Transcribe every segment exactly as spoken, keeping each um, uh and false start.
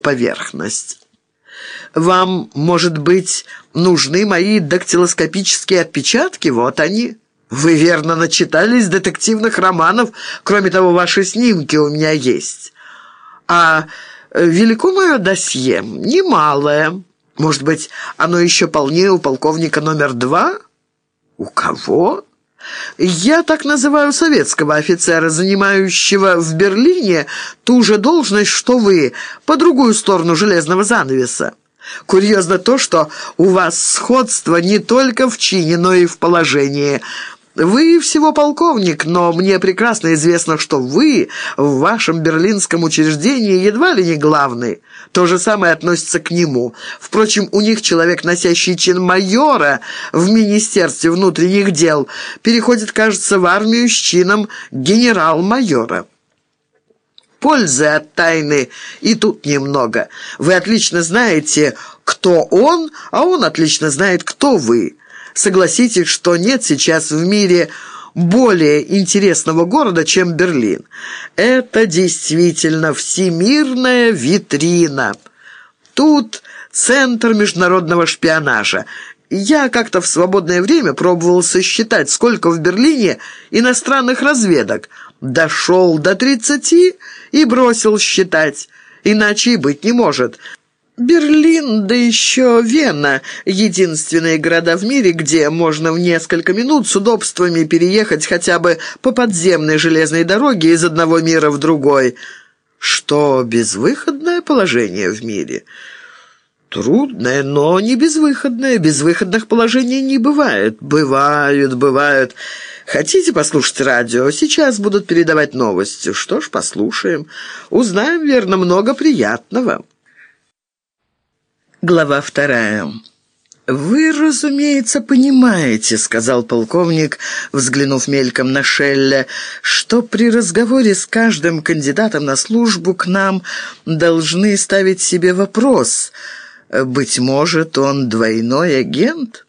поверхность. Вам, может быть, нужны мои дактилоскопические отпечатки? Вот они. Вы, верно, начитались детективных романов. Кроме того, ваши снимки у меня есть. А велико мое досье? Немалое. Может быть, оно еще полнее у полковника номер два? У кого? Я так называю советского офицера, занимающего в Берлине ту же должность, что вы, по другую сторону железного занавеса. Курьезно то, что у вас сходство не только в чине, но и в положении. Вы всего полковник, но мне прекрасно известно, что вы в вашем берлинском учреждении едва ли не главный. То же самое относится к нему. Впрочем, у них человек, носящий чин майора в Министерстве внутренних дел, переходит, кажется, в армию с чином генерал-майора. Пользы от тайны и тут немного. Вы отлично знаете, кто он, а он отлично знает, кто вы. Согласитесь, что нет сейчас в мире более интересного города, чем Берлин. Это действительно всемирная витрина. Тут центр международного шпионажа. Я как-то в свободное время пробовал сосчитать, сколько в Берлине иностранных разведок. Дошел до тридцати и бросил считать. Иначе и быть не может. Берлин, да еще Вена – единственные города в мире, где можно в несколько минут с удобствами переехать хотя бы по подземной железной дороге из одного мира в другой. Что безвыходное положение в мире? Трудное, но не безвыходное. Безвыходных положений не бывает. Бывают, бывают. Хотите послушать радио? Сейчас будут передавать новости. Что ж, послушаем. Узнаем, верно, много приятного. Глава вторая. «Вы, разумеется, понимаете, — сказал полковник, взглянув мельком на Шелля, — что при разговоре с каждым кандидатом на службу к нам должны ставить себе вопрос. Быть может, он двойной агент?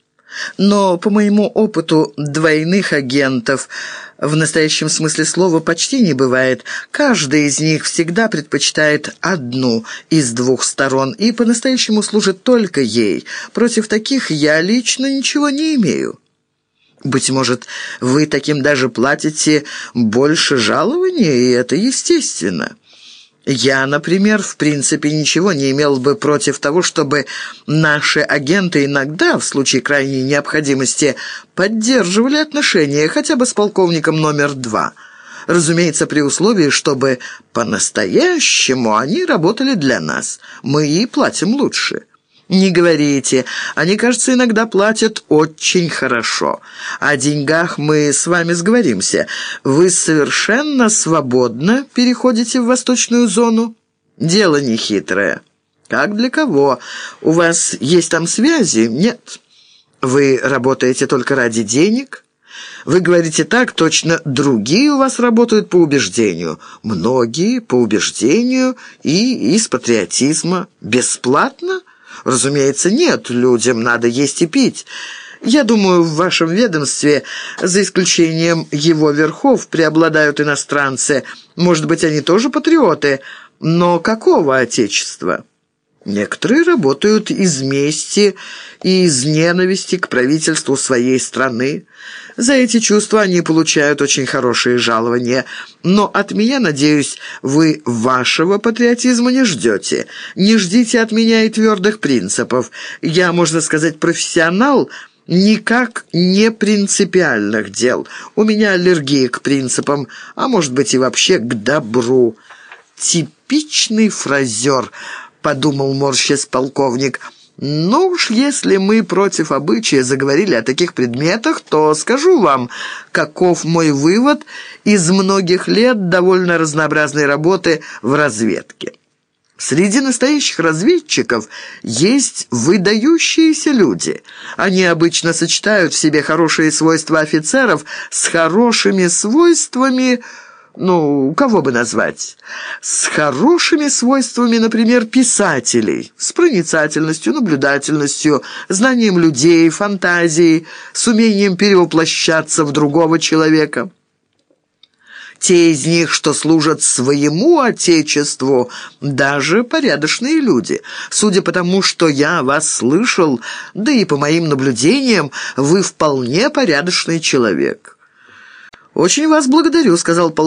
Но, по моему опыту, двойных агентов в настоящем смысле слова почти не бывает. Каждый из них всегда предпочитает одну из двух сторон и по-настоящему служит только ей. Против таких я лично ничего не имею. Быть может, вы таким даже платите больше жалования, и это естественно. Я, например, в принципе ничего не имел бы против того, чтобы наши агенты иногда, в случае крайней необходимости, поддерживали отношения хотя бы с полковником номер два. Разумеется, при условии, чтобы по-настоящему они работали для нас. Мы и платим лучше. Не говорите, они, кажется, иногда платят очень хорошо. О деньгах мы с вами сговоримся. Вы совершенно свободно переходите в восточную зону. Дело нехитрое. Как для кого? У вас есть там связи? Нет. Вы работаете только ради денег? Вы говорите так, точно другие у вас работают по убеждению. Многие по убеждению и из патриотизма. Бесплатно? Разумеется, нет, людям надо есть и пить. Я думаю, в вашем ведомстве, за исключением его верхов, преобладают иностранцы. Может быть, они тоже патриоты, но какого отечества? Некоторые работают из мести и из ненависти к правительству своей страны. За эти чувства они получают очень хорошие жалования. Но от меня, надеюсь, вы вашего патриотизма не ждете. Не ждите от меня и твердых принципов. Я, можно сказать, профессионал никак не принципиальных дел. У меня аллергия к принципам, а может быть и вообще к добру. Типичный фразер, подумал морщась полковник. «Ну уж, если мы против обычая заговорили о таких предметах, то скажу вам, каков мой вывод из многих лет довольно разнообразной работы в разведке. Среди настоящих разведчиков есть выдающиеся люди. Они обычно сочетают в себе хорошие свойства офицеров с хорошими свойствами... Ну, кого бы назвать? С хорошими свойствами, например, писателей, с проницательностью, наблюдательностью, знанием людей, фантазией, с умением перевоплощаться в другого человека. Те из них, что служат своему отечеству, даже порядочные люди. Судя по тому, что я о вас слышал, да и по моим наблюдениям, вы вполне порядочный человек». «Очень вас благодарю», — сказал полковник.